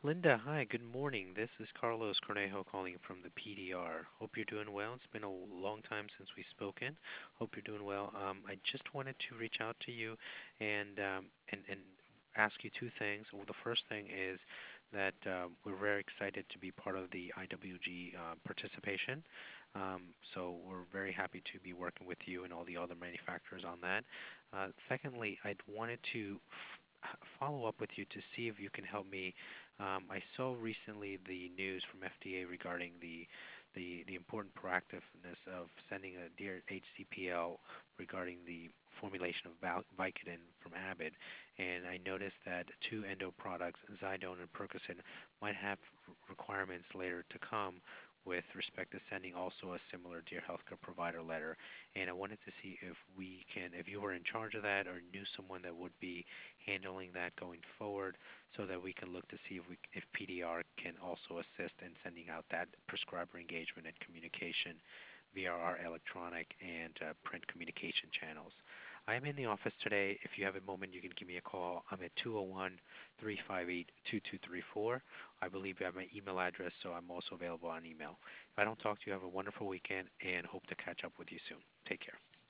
Linda, hi, good morning. This is Carlos Cornejo calling from the PDR. Hope you're doing well. It's been a long time since we've spoken. Hope you're doing well. I just wanted to reach out to you and ask you two things. Well, the first thing is that we're very excited to be part of the IWG participation. So we're very happy to be working with you and all the other manufacturers on that. Secondly, I'd wanted to follow up with you to see if you can help me. I saw recently the news from FDA regarding the important proactiveness of sending a Dear HCPL regarding the formulation of Vicodin from Abbott, and I noticed that two endo products, Zydone and Percocet, might have requirements later to come with respect to sending also a similar Dear Healthcare Provider letter. And I wanted to see if you were in charge of that or knew someone that would be handling that going forward, so that we can look to see if PDR can also assist in sending out that prescriber engagement and communication via our electronic and print communication channels. I am in the office today. If you have a moment, you can give me a call. I'm at 201-358-2234. I believe you have my email address, so I'm also available on email. If I don't talk to you, have a wonderful weekend and hope to catch up with you soon. Take care.